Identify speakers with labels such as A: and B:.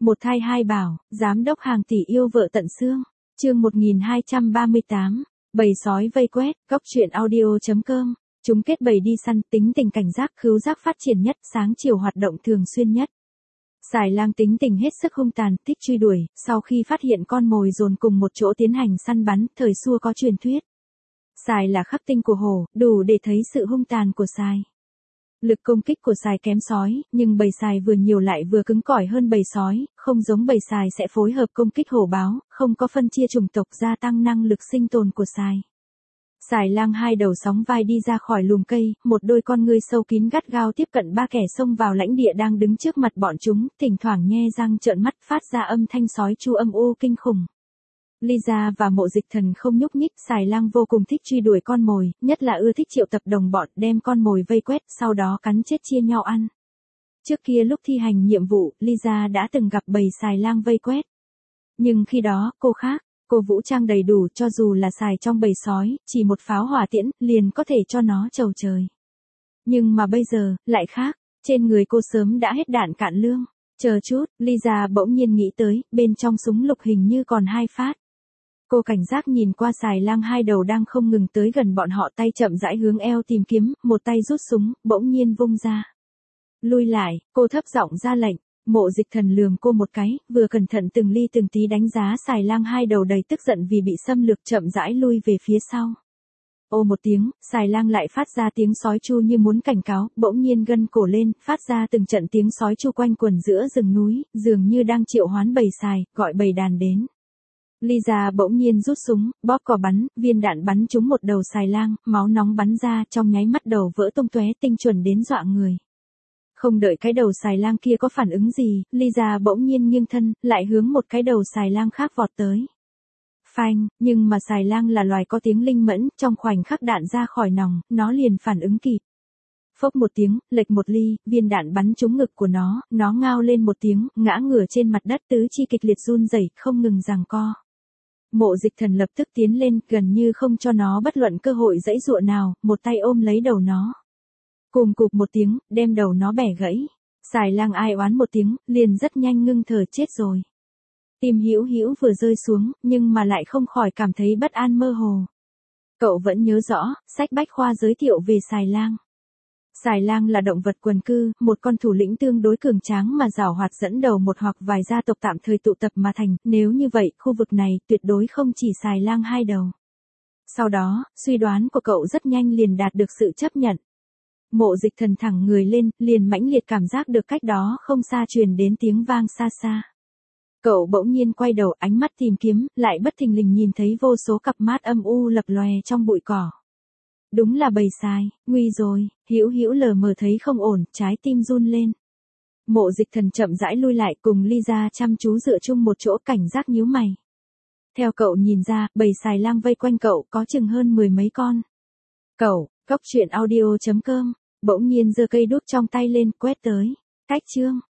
A: Một thai hai bảo, giám đốc hàng tỷ yêu vợ tận xương. Chương 1238. Bầy sói vây quét, góc truyện audio.com. Chúng kết bầy đi săn, tính tình cảnh giác, khứu giác phát triển nhất, sáng chiều hoạt động thường xuyên nhất. Xài lang tính tình hết sức hung tàn, thích truy đuổi, sau khi phát hiện con mồi dồn cùng một chỗ tiến hành săn bắn, thời xưa có truyền thuyết. Xài là khắc tinh của hổ, đủ để thấy sự hung tàn của xài. Lực công kích của xài kém sói, nhưng bầy xài vừa nhiều lại vừa cứng cỏi hơn bầy sói, không giống bầy xài sẽ phối hợp công kích hổ báo, không có phân chia chủng tộc, gia tăng năng lực sinh tồn của xài. Xài lang hai đầu sóng vai đi ra khỏi lùm cây, một đôi con ngươi sâu kín gắt gao tiếp cận ba kẻ xông vào lãnh địa đang đứng trước mặt bọn chúng, thỉnh thoảng nhe răng trợn mắt phát ra âm thanh sói chu âm u kinh khủng. Lisa và Mộ Dịch Thần không nhúc nhích, xài lang vô cùng thích truy đuổi con mồi, nhất là ưa thích triệu tập đồng bọn đem con mồi vây quét, sau đó cắn chết chia nhau ăn. Trước kia lúc thi hành nhiệm vụ, Lisa đã từng gặp bầy xài lang vây quét. Nhưng khi đó, cô khác, cô vũ trang đầy đủ, cho dù là xài trong bầy sói, chỉ một pháo hỏa tiễn, liền có thể cho nó chầu trời. Nhưng mà bây giờ, lại khác, trên người cô sớm đã hết đạn cạn lương. Chờ chút, Lisa bỗng nhiên nghĩ tới, bên trong súng lục hình như còn 2 phát. Cô cảnh giác nhìn qua xài lang hai đầu đang không ngừng tới gần bọn họ, tay chậm rãi hướng eo tìm kiếm, một tay rút súng, bỗng nhiên vung ra. Lui lại, cô thấp giọng ra lệnh. Mộ Dịch Thần lườm cô một cái, vừa cẩn thận từng ly từng tí đánh giá xài lang hai đầu đầy tức giận vì bị xâm lược, chậm rãi lui về phía sau. Ô một tiếng, xài lang lại phát ra tiếng sói chu như muốn cảnh cáo, bỗng nhiên gân cổ lên, phát ra từng trận tiếng sói chu quanh quần giữa rừng núi, dường như đang triệu hoán bầy xài, gọi bầy đàn đến. Lisa bỗng nhiên rút súng, bóp cò bắn, viên đạn bắn trúng một đầu xài lang, máu nóng bắn ra, trong nháy mắt đầu vỡ tung tóe, tinh chuẩn đến dọa người. Không đợi cái đầu xài lang kia có phản ứng gì, Lisa bỗng nhiên nghiêng thân, lại hướng một cái đầu xài lang khác vọt tới. Phanh, nhưng mà xài lang là loài có tiếng linh mẫn, trong khoảnh khắc đạn ra khỏi nòng, nó liền phản ứng kịp. Phốc một tiếng, lệch một ly, viên đạn bắn trúng ngực của nó ngao lên một tiếng, ngã ngửa trên mặt đất, tứ chi kịch liệt run rẩy, không ngừng giằng co. Mộ Dịch Thần lập tức tiến lên, gần như không cho nó bất luận cơ hội giãy giụa nào, một tay ôm lấy đầu nó. Cùng cụp một tiếng, đem đầu nó bẻ gãy. Xài lang ai oán một tiếng, liền rất nhanh ngưng thở, chết rồi. Tim Hữu Hữu vừa rơi xuống, nhưng mà lại không khỏi cảm thấy bất an mơ hồ. Cậu vẫn nhớ rõ, sách bách khoa giới thiệu về xài lang. Xài lang là động vật quần cư, một con thủ lĩnh tương đối cường tráng mà giàu hoạt, dẫn đầu một hoặc vài gia tộc tạm thời tụ tập mà thành, nếu như vậy, khu vực này tuyệt đối không chỉ xài lang hai đầu. Sau đó, suy đoán của cậu rất nhanh liền đạt được sự chấp nhận. Mộ Dịch Thần thẳng người lên, liền mãnh liệt cảm giác được cách đó không xa truyền đến tiếng vang xa xa. Cậu bỗng nhiên quay đầu, ánh mắt tìm kiếm, lại bất thình lình nhìn thấy vô số cặp mắt âm u lập lòe trong bụi cỏ. Đúng là bầy xài, nguy rồi, Hữu Hữu lờ mờ thấy không ổn, trái tim run lên. Mộ Dịch Thần chậm rãi lui lại, cùng Lisa chăm chú dựa chung một chỗ, cảnh giác nhíu mày. Theo cậu nhìn ra, bầy xài lang vây quanh cậu có chừng hơn 10 mấy con. Cậu, góc truyện audio.com, bỗng nhiên giơ cây đuốc trong tay lên, quét tới. Cách chương.